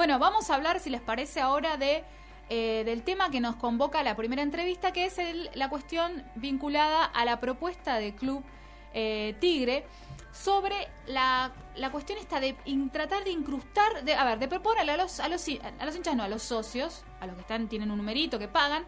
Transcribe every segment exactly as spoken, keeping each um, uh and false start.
Bueno, vamos a hablar, si les parece, ahora de eh, del tema que nos convoca a la primera entrevista, que es el, la cuestión vinculada a la propuesta del Club eh, Tigre sobre la, la cuestión esta de in, tratar de incrustar, de, a ver, de proponerle a los, a los a los hinchas, no, a los socios, a los que están tienen un numerito, que pagan,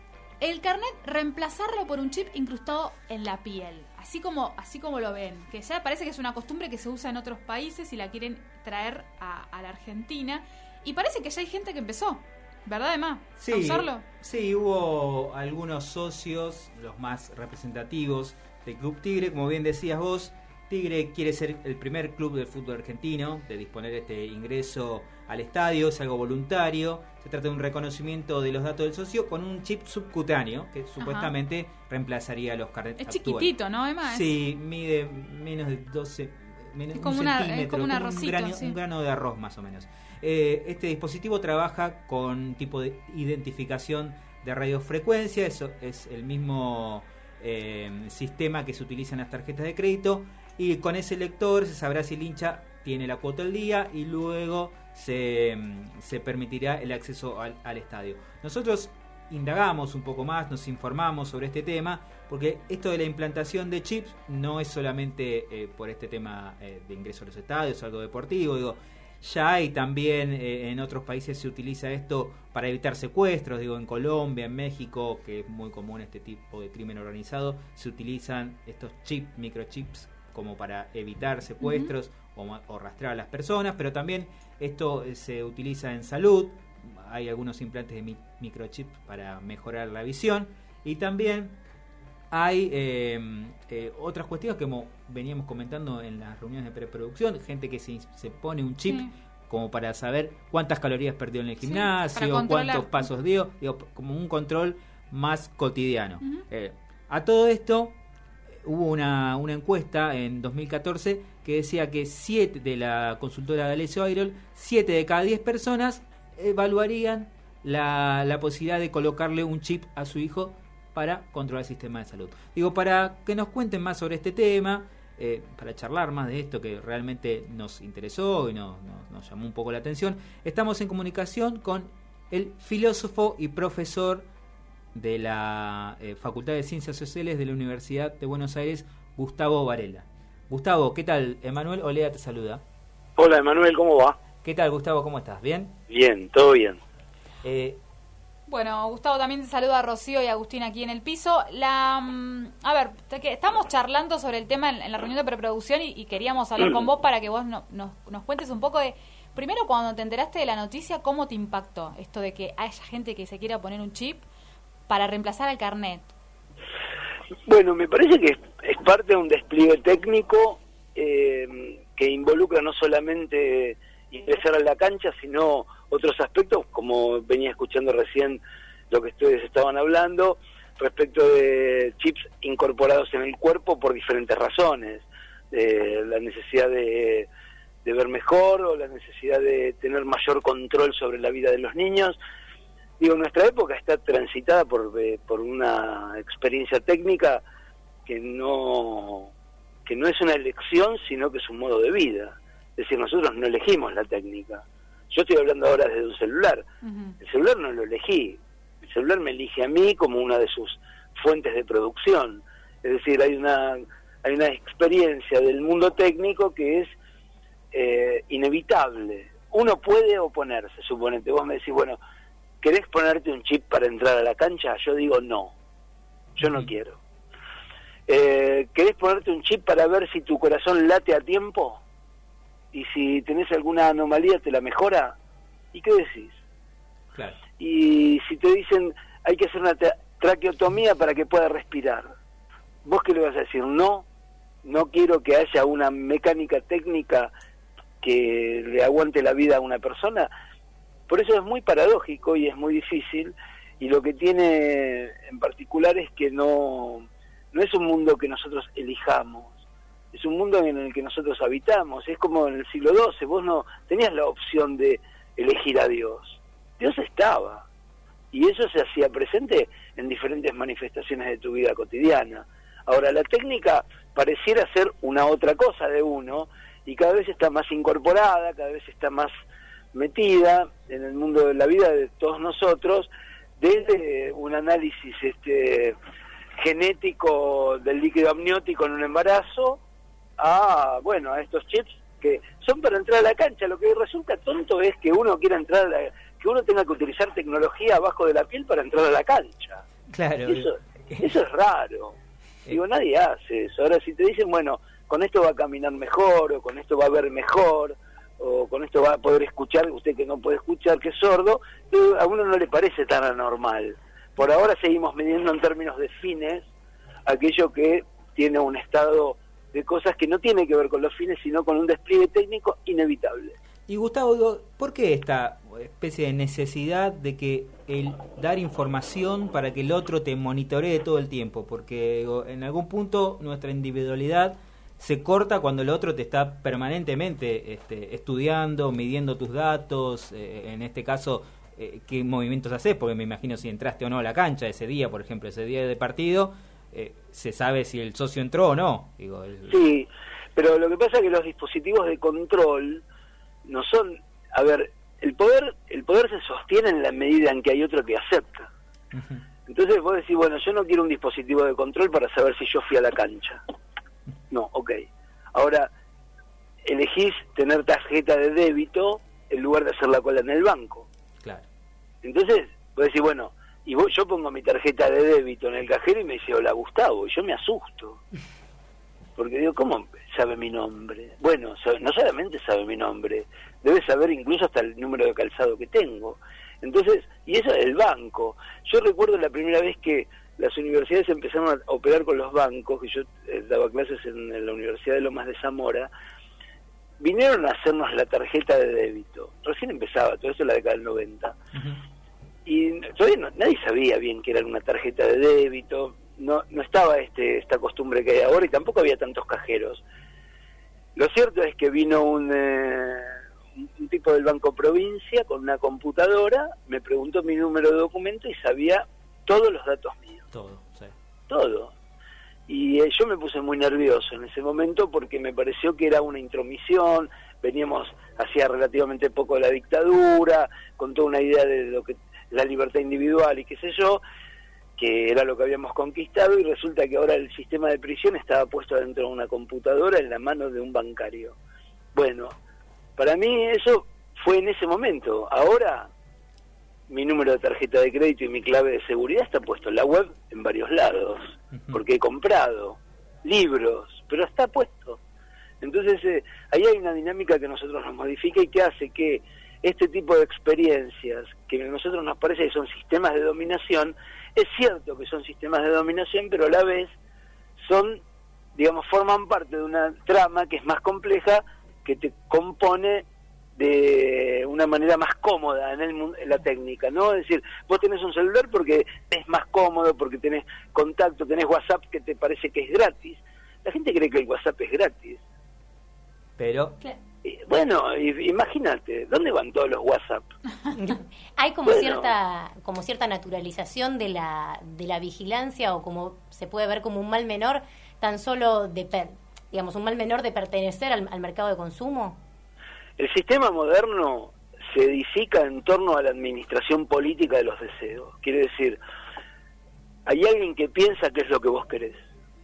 el carnet reemplazarlo por un chip incrustado en la piel, así como así como lo ven, que ya parece que es una costumbre que se usa en otros países y la quieren traer a, a la Argentina, y parece que ya hay gente que empezó, ¿verdad, Emma? Sí, a usarlo. Sí, hubo algunos socios, los más representativos del Club Tigre, como bien decías vos. Tigre quiere ser el primer club del fútbol argentino de disponer este ingreso al estadio, es algo voluntario, se trata de un reconocimiento de los datos del socio con un chip subcutáneo que Ajá. supuestamente reemplazaría los carnets es actuales. Chiquitito, ¿no, Emma? Sí, mide menos de doce, menos, es como un una, centímetro, es como un, como arrocito, un, grano, sí. un grano de arroz más o menos. Eh, este dispositivo trabaja con un tipo de identificación de radiofrecuencia, eso es el mismo eh, sistema que se utiliza en las tarjetas de crédito, y con ese lector se sabrá si el hincha tiene la cuota al día y luego se, se permitirá el acceso al, al estadio. Nosotros indagamos un poco más, nos informamos sobre este tema, porque esto de la implantación de chips no es solamente eh, por este tema eh, de ingreso a los estadios, algo deportivo, digo, ya hay también eh, en otros países se utiliza esto para evitar secuestros, digo, en Colombia, en México, que es muy común este tipo de crimen organizado, se utilizan estos chips, microchips, como para evitar secuestros uh-huh. o, o rastrear a las personas, pero también esto se utiliza en salud, hay algunos implantes de mi, microchip para mejorar la visión, y también hay eh, eh, otras cuestiones que como veníamos comentando en las reuniones de preproducción, gente que se, se pone un chip sí. como para saber cuántas calorías perdió en el gimnasio, sí, cuántos pasos dio, digo, como un control más cotidiano. Uh-huh. Eh, a todo esto hubo una, una encuesta en dos mil catorce que decía que siete de la consultora de Alessio Airol, siete de cada diez personas evaluarían la, la posibilidad de colocarle un chip a su hijo para controlar el sistema de salud. Digo, para que nos cuenten más sobre este tema, eh, para charlar más de esto que realmente nos interesó y nos, nos, nos llamó un poco la atención, estamos en comunicación con el filósofo y profesor de la eh, Facultad de Ciencias Sociales de la Universidad de Buenos Aires, Gustavo Varela. Gustavo, ¿qué tal? Emanuel Olea te saluda. Hola, Emanuel, ¿cómo va? ¿Qué tal, Gustavo? ¿Cómo estás? ¿Bien? Bien, todo bien. Eh, bueno, Gustavo, también te saluda a Rocío y Agustín aquí en el piso. La, a ver, estamos charlando sobre el tema en, en la reunión de preproducción y, y queríamos hablar con vos para que vos no, nos, nos cuentes un poco de, primero, cuando te enteraste de la noticia, ¿cómo te impactó esto de que haya gente que se quiera poner un chip para reemplazar al carnet? Bueno, me parece que es, es parte de un despliegue técnico eh, que involucra no solamente ingresar a la cancha, sino otros aspectos, como venía escuchando recién lo que ustedes estaban hablando, respecto de chips incorporados en el cuerpo por diferentes razones, eh, la necesidad de, de ver mejor o la necesidad de tener mayor control sobre la vida de los niños. Digo, nuestra época está transitada por eh, por una experiencia técnica que no que no es una elección, sino que es un modo de vida. Es decir, nosotros no elegimos la técnica. Yo estoy hablando ahora desde un celular. Uh-huh. El celular no lo elegí. El celular me elige a mí como una de sus fuentes de producción. Es decir, hay una hay una experiencia del mundo técnico que es eh, inevitable. Uno puede oponerse, suponete. Vos me decís, bueno, ¿querés ponerte un chip para entrar a la cancha? Yo digo no, yo no quiero. Eh, ¿Querés ponerte un chip para ver si tu corazón late a tiempo? Y si tenés alguna anomalía te la mejora. ¿Y qué decís? Claro. Y si te dicen hay que hacer una tra- traqueotomía para que pueda respirar, ¿vos qué le vas a decir? No, no quiero que haya una mecánica técnica que le aguante la vida a una persona. Por eso es muy paradójico y es muy difícil, y lo que tiene en particular es que no, no es un mundo que nosotros elijamos, es un mundo en el que nosotros habitamos. Es como en el siglo doce, vos no tenías la opción de elegir a Dios, Dios estaba, y eso se hacía presente en diferentes manifestaciones de tu vida cotidiana. Ahora, la técnica pareciera ser una otra cosa de uno, y cada vez está más incorporada, cada vez está más metida en el mundo de la vida de todos nosotros, desde un análisis este genético del líquido amniótico en un embarazo a, bueno, a estos chips que son para entrar a la cancha. Lo que resulta tonto es que uno quiera entrar a la, que uno tenga que utilizar tecnología abajo de la piel para entrar a la cancha. Claro. Eso, eso es raro. Digo, nadie hace eso. Ahora, si te dicen, bueno, con esto va a caminar mejor, o con esto va a ver mejor, o con esto va a poder escuchar, usted que no puede escuchar, que es sordo, a uno no le parece tan anormal. Por ahora seguimos midiendo en términos de fines aquello que tiene un estado de cosas que no tiene que ver con los fines, sino con un despliegue técnico inevitable. Y Gustavo, ¿por qué esta especie de necesidad de que el dar información para que el otro te monitoree todo el tiempo? Porque digo, en algún punto nuestra individualidad se corta cuando el otro te está permanentemente este, estudiando, midiendo tus datos, eh, en este caso, eh, qué movimientos haces, porque me imagino si entraste o no a la cancha ese día, por ejemplo, ese día de partido, eh, se sabe si el socio entró o no. Digo, el... Sí, pero lo que pasa es que los dispositivos de control no son, a ver, el poder el poder se sostiene en la medida en que hay otro que acepta. Uh-huh. Entonces vos decís, bueno, yo no quiero un dispositivo de control para saber si yo fui a la cancha. No, ok. Ahora, elegís tener tarjeta de débito en lugar de hacer la cola en el banco. Claro. Entonces, vos decís, bueno, y vos, yo pongo mi tarjeta de débito en el cajero y me dice, hola Gustavo, y yo me asusto. Porque digo, ¿cómo sabe mi nombre? Bueno, no solamente sabe mi nombre, debe saber incluso hasta el número de calzado que tengo. Entonces, y eso es el banco. Yo recuerdo la primera vez que las universidades empezaron a operar con los bancos, que yo eh, daba clases en, en la Universidad de Lomas de Zamora, vinieron a hacernos la tarjeta de débito. Recién empezaba, todo esto en la década del noventa. Uh-huh. Y todavía no, nadie sabía bien qué era una tarjeta de débito, no no estaba este esta costumbre que hay ahora y tampoco había tantos cajeros. Lo cierto es que vino un, eh, un tipo del Banco Provincia con una computadora, me preguntó mi número de documento y sabía todos los datos míos. Todo, sí. Todo. Y eh, yo me puse muy nervioso en ese momento porque me pareció que era una intromisión, veníamos hacía relativamente poco de la dictadura, con toda una idea de lo que la libertad individual y qué sé yo, que era lo que habíamos conquistado, y resulta que ahora el sistema de prisión estaba puesto dentro de una computadora en la mano de un bancario. Bueno, para mí eso fue en ese momento. Ahora mi número de tarjeta de crédito y mi clave de seguridad está puesto en la web en varios lados, porque he comprado libros, pero está puesto. Entonces eh, ahí hay una dinámica que nosotros nos modifica y que hace que este tipo de experiencias, que a nosotros nos parece que son sistemas de dominación, es cierto que son sistemas de dominación, pero a la vez son, digamos, forman parte de una trama que es más compleja, que te compone de una manera más cómoda en, el, en la técnica, ¿no? Es decir, vos tenés un celular porque es más cómodo, porque tenés contacto, tenés WhatsApp que te parece que es gratis. La gente cree que el WhatsApp es gratis. Pero... Bueno, imagínate, ¿dónde van todos los WhatsApp? Hay como bueno. cierta como cierta naturalización de la de la vigilancia, o como se puede ver como un mal menor, tan solo de per, digamos un mal menor de pertenecer al, al mercado de consumo. El sistema moderno se edifica en torno a la administración política de los deseos. Quiere decir, hay alguien que piensa qué es lo que vos querés.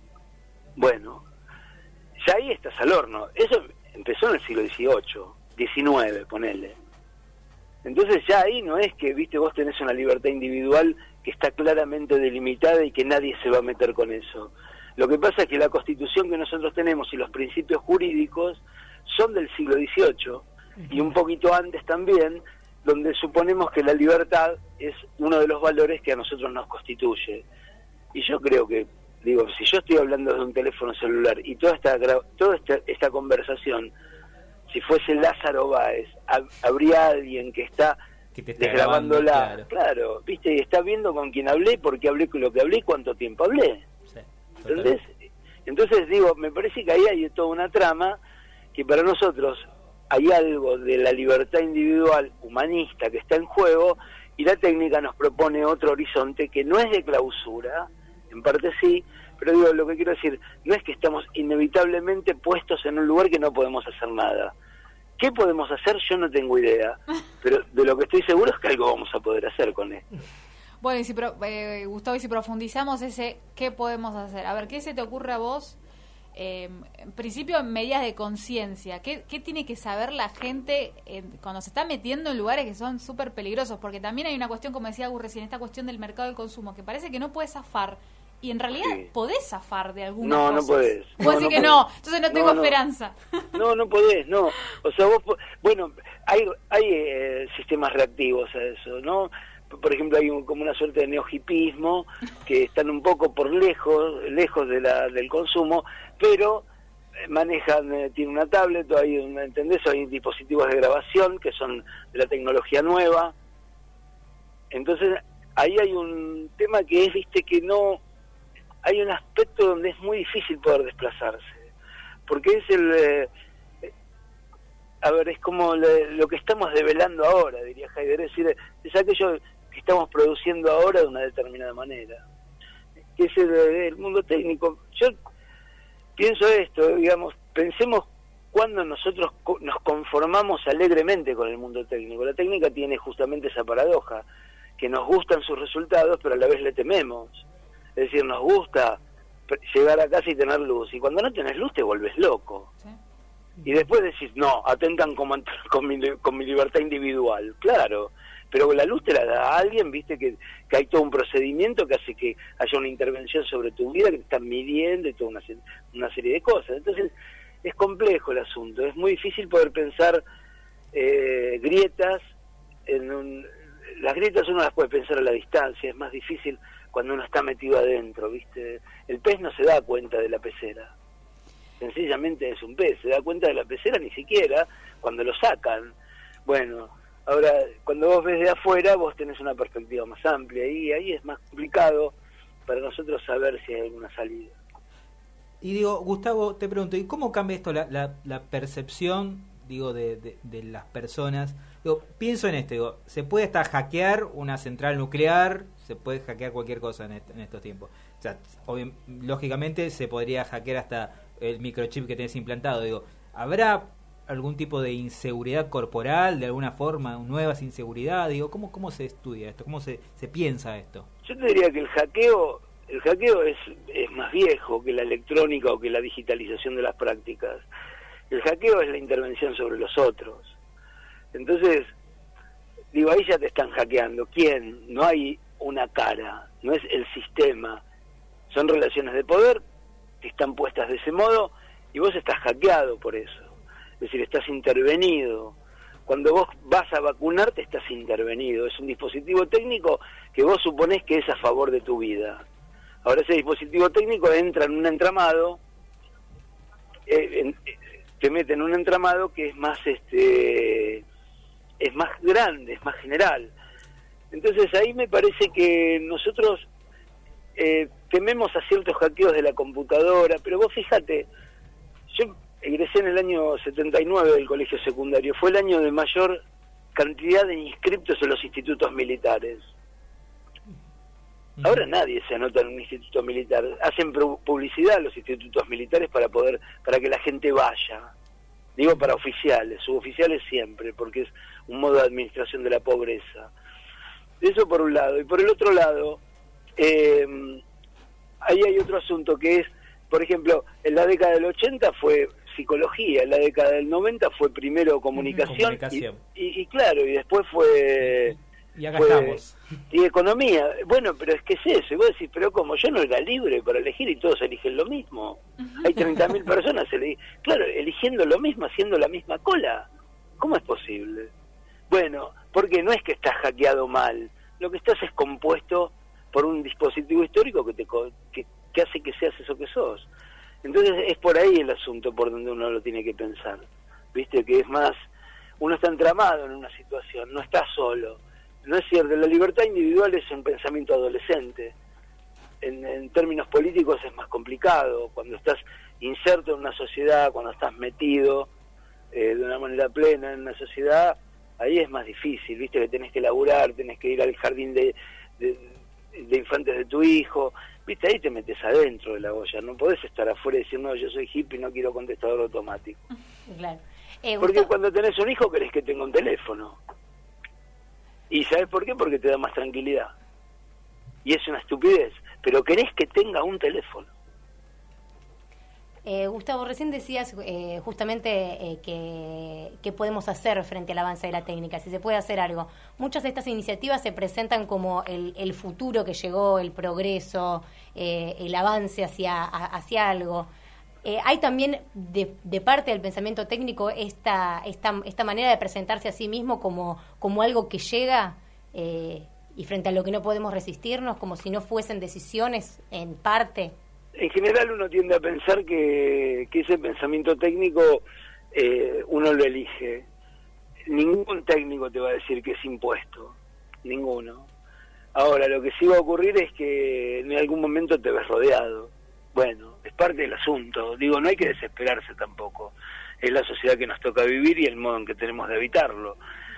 Bueno, ya ahí estás al horno. Eso empezó en el siglo dieciocho, diecinueve, ponele. Entonces ya ahí no es que, viste, vos tenés una libertad individual que está claramente delimitada y que nadie se va a meter con eso. Lo que pasa es que la Constitución que nosotros tenemos y los principios jurídicos son del siglo dieciocho, y un poquito antes también, donde suponemos que la libertad es uno de los valores que a nosotros nos constituye. Y yo creo que, digo, si yo estoy hablando de un teléfono celular y toda esta toda esta, esta conversación, si fuese Lázaro Báez, hab, habría alguien que está, que te está desgrabándola, grabando, claro. claro, viste, y está viendo con quién hablé, por qué hablé con lo que hablé y cuánto tiempo hablé. Sí, ¿entendés? Entonces, digo, me parece que ahí hay toda una trama que para nosotros hay algo de la libertad individual humanista que está en juego, y la técnica nos propone otro horizonte que no es de clausura, en parte sí, pero digo, lo que quiero decir, no es que estamos inevitablemente puestos en un lugar que no podemos hacer nada. ¿Qué podemos hacer? Yo no tengo idea, pero de lo que estoy seguro es que algo vamos a poder hacer con esto. Bueno, y si pro, eh, Gustavo, y si profundizamos ese ¿qué podemos hacer? A ver, ¿qué se te ocurre a vos? Eh, en principio, medidas de conciencia. ¿Qué, ¿Qué tiene que saber la gente eh, cuando se está metiendo en lugares que son súper peligrosos? Porque también hay una cuestión, como decía Gus recién, esta cuestión del mercado del consumo, que parece que no puedes zafar. Y en realidad sí. podés zafar de alguna No, cosas. no podés. Vos no, decís no que podés. no, entonces no tengo no, no. esperanza. No, no podés, no. O sea, vos, bueno, hay, hay eh, sistemas reactivos a eso, ¿no? Por ejemplo, hay un, como una suerte de neohipismo que están un poco por lejos, lejos de la, del consumo, pero manejan, eh, tiene una tablet, o hay, una, ¿entendés? Hay dispositivos de grabación que son de la tecnología nueva. Entonces, ahí hay un tema que es, viste, que no... Hay un aspecto donde es muy difícil poder desplazarse, porque es el... Eh, a ver, es como le, lo que estamos develando ahora, diría Heidegger, es decir, es aquello que estamos produciendo ahora de una determinada manera, que es el, el mundo técnico. Yo pienso esto, digamos, pensemos cuando nosotros co- nos conformamos alegremente con el mundo técnico. La técnica tiene justamente esa paradoja, que nos gustan sus resultados, pero a la vez le tememos. Es decir, nos gusta llegar a casa y tener luz, y cuando no tenés luz te volvés loco. ¿Sí? Y después decís, no, atentan con, con, mi, con mi libertad individual. Claro, pero la luz te la da a alguien, viste, que, que hay todo un procedimiento que hace que haya una intervención sobre tu vida, que te están midiendo y toda una, una serie de cosas. Entonces, es complejo el asunto. Es muy difícil poder pensar eh, grietas. En un, las grietas uno las puede pensar a la distancia, es más difícil cuando uno está metido adentro, viste. El pez no se da cuenta de la pecera. Sencillamente es un pez, se da cuenta de la pecera ni siquiera cuando lo sacan. Bueno, ahora, cuando vos ves de afuera, vos tenés una perspectiva más amplia, y ahí es más complicado para nosotros saber si hay alguna salida. Y digo, Gustavo, te pregunto, ¿y cómo cambia esto la, la, la percepción, digo, de, de, de las personas? Digo, pienso en esto, digo, se puede hasta hackear una central nuclear, se puede hackear cualquier cosa en, est- en estos tiempos. O sea, obvio, lógicamente se podría hackear hasta el microchip que tenés implantado. Digo, ¿habrá algún tipo de inseguridad corporal, de alguna forma, nuevas inseguridades? Digo, ¿cómo cómo se estudia esto? ¿Cómo se, se piensa esto? Yo te diría que el hackeo, el hackeo es, es más viejo que la electrónica o que la digitalización de las prácticas. El hackeo es la intervención sobre los otros. Entonces, digo, ahí ya te están hackeando. ¿Quién? No hay una cara, no es el sistema. Son relaciones de poder que están puestas de ese modo, y vos estás hackeado por eso. Es decir, estás intervenido. Cuando vos vas a vacunarte, estás intervenido. Es un dispositivo técnico que vos suponés que es a favor de tu vida. Ahora ese dispositivo técnico entra en un entramado, eh, en, te mete en un entramado que es más este es más grande, es más general. Entonces ahí me parece que nosotros eh, tememos a ciertos hackeos de la computadora, pero vos fíjate, yo egresé en el año setenta y nueve del colegio secundario, fue el año de mayor cantidad de inscriptos en los institutos militares. Ahora nadie se anota en un instituto militar, hacen publicidad los institutos militares para poder, para que la gente vaya. Digo para oficiales, suboficiales siempre, porque es un modo de administración de la pobreza. Eso por un lado. Y por el otro lado, eh, ahí hay otro asunto que es, por ejemplo, en la década del ochenta fue psicología, en la década del noventa fue primero comunicación, comunicación. Y, y, y claro, y después fue... Y acá fue, estamos. Y economía. Bueno, pero es que es eso. Y vos decís, pero ¿cómo? Yo no era libre para elegir y todos eligen lo mismo. Hay treinta mil personas, eli- claro, eligiendo lo mismo, haciendo la misma cola. ¿Cómo es posible? Bueno, porque no es que estás hackeado mal. Lo que estás es compuesto por un dispositivo histórico que te co- que, que hace que seas eso que sos. Entonces es por ahí el asunto por donde uno lo tiene que pensar. Viste que es más, uno está entramado en una situación, no está solo. No es cierto, la libertad individual es un pensamiento adolescente. En, en términos políticos es más complicado. Cuando estás inserto en una sociedad, cuando estás metido eh, de una manera plena en una sociedad, ahí es más difícil, viste que tenés que laburar, tenés que ir al jardín de, de, de infantes de tu hijo, viste, ahí te metes adentro de la olla, no podés estar afuera y decir, no, yo soy hippie y no quiero contestador automático. Claro. Eh, Porque Gustavo... cuando tenés un hijo querés que tenga un teléfono. ¿Y sabes por qué? Porque te da más tranquilidad. Y es una estupidez, pero querés que tenga un teléfono. Eh, Gustavo, recién decías eh, justamente eh, que, que podemos hacer frente al avance de la técnica, si se puede hacer algo. Muchas de estas iniciativas se presentan como el, el futuro que llegó, el progreso, eh, el avance hacia, a, hacia algo. Eh, hay también de, de parte del pensamiento técnico esta, esta, esta manera de presentarse a sí mismo como, como algo que llega eh, y frente a lo que no podemos resistirnos, como si no fuesen decisiones en parte. En general uno tiende a pensar que, que ese pensamiento técnico eh, uno lo elige. Ningún técnico te va a decir que es impuesto, ninguno. Ahora, lo que sí va a ocurrir es que en algún momento te ves rodeado. Bueno, es parte del asunto. Digo, no hay que desesperarse tampoco. Es la sociedad que nos toca vivir y el modo en que tenemos de evitarlo.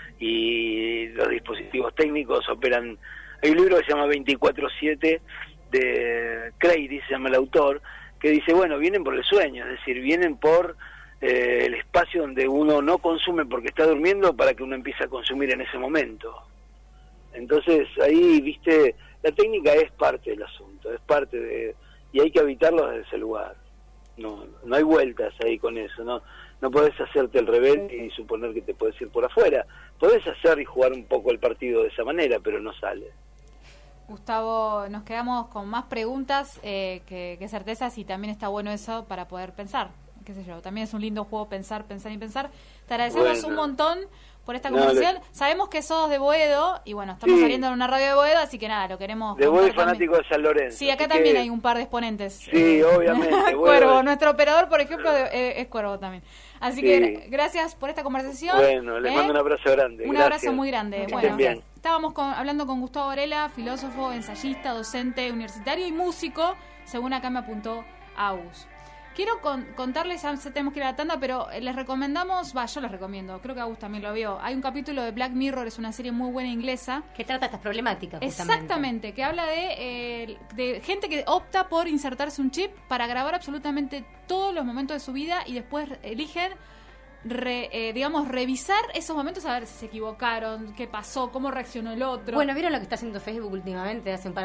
Y los dispositivos técnicos operan... Hay un libro que se llama veinticuatro siete de Crady, se llama el autor, que dice, bueno, vienen por el sueño, es decir, vienen por eh, el espacio donde uno no consume porque está durmiendo para que uno empiece a consumir en ese momento. Entonces, ahí, viste, la técnica es parte del asunto, es parte de... y hay que habitarlo desde ese lugar. No, no hay vueltas ahí con eso, no no podés hacerte el rebelde y suponer que te podés ir por afuera. Podés hacer y jugar un poco el partido de esa manera, pero no sale. Gustavo, nos quedamos con más preguntas eh, que, que certezas, y también está bueno eso para poder pensar, qué sé yo, también es un lindo juego pensar, pensar y pensar. Te agradecemos Bueno. un montón por esta No, conversación. le... Sabemos que sos de Boedo y bueno, estamos sí. saliendo en una radio de Boedo, así que nada, lo queremos. De Boedo y fanático de San Lorenzo. Sí, acá así también que... hay un par de exponentes. Sí, eh, obviamente. Cuervo, Boedo. nuestro operador, por ejemplo, de, eh, es Cuervo también. Así Sí. que gracias por esta conversación. Bueno, les ¿eh? mando un abrazo grande. Un Gracias. abrazo muy grande. Que Bueno, estén bien. estábamos con, hablando con Gustavo Varela, filósofo, ensayista, docente universitario y músico, según acá me apuntó Agus. Quiero con, contarles, ya tenemos que ir a la tanda, pero les recomendamos, va, yo les recomiendo, creo que Agus también lo vio. Hay un capítulo de Black Mirror, es una serie muy buena inglesa. Que trata estas problemáticas, justamente. Exactamente, que habla de, eh, de gente que opta por insertarse un chip para grabar absolutamente todos los momentos de su vida y después eligen, re, eh, digamos, revisar esos momentos a ver si se equivocaron, qué pasó, cómo reaccionó el otro. Bueno, ¿vieron lo que está haciendo Facebook últimamente? Hace un par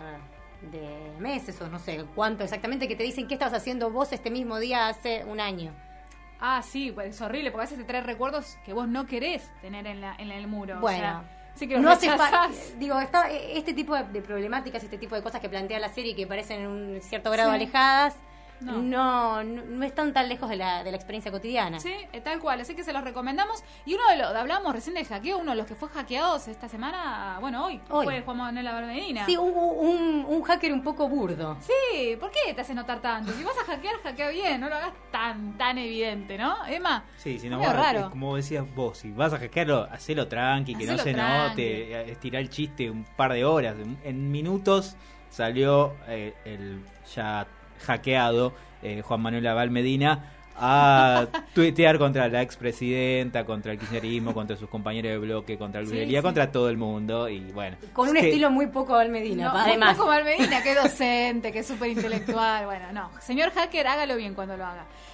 de meses o no sé cuánto exactamente, que te dicen qué estabas haciendo vos este mismo día hace un año. Ah, sí, pues es horrible, porque a veces te trae recuerdos que vos no querés tener en, la, en el muro. Bueno, o sea, sí que los no hace rechazás. falta. Digo, está, este tipo de, de problemáticas, este tipo de cosas que plantea la serie que parecen en un cierto grado Sí. alejadas, No. No, no, no están tan lejos de la, de la experiencia cotidiana. Sí, eh, tal cual, así que se los recomendamos. Y uno de los, hablamos recién del hackeo, uno de los que fue hackeados esta semana, bueno, hoy, Hoy. fue Juan Manuel Medina. Sí, un, un, un hacker un poco burdo. Sí, ¿por qué te hace notar tanto? Si vas a hackear, hackea bien, no lo hagas tan tan evidente, ¿no? Emma, Sí, si no, medio vos, raro. es como decías vos, si vas a hackearlo, hacelo tranqui, que Hacelo no se tranqui. note, estirar el chiste un par de horas. En, en minutos salió eh, el ya hackeado eh, Juan Manuel Aval Medina a tuitear contra la expresidenta, contra el kirchnerismo, contra sus compañeros de bloque, contra el Sí, Brujería, sí. contra todo el mundo. Y bueno, Con un es que- estilo muy poco Val Medina, No, además. un poco Medina, que es docente, que es súper intelectual. Bueno, no. Señor hacker, hágalo bien cuando lo haga.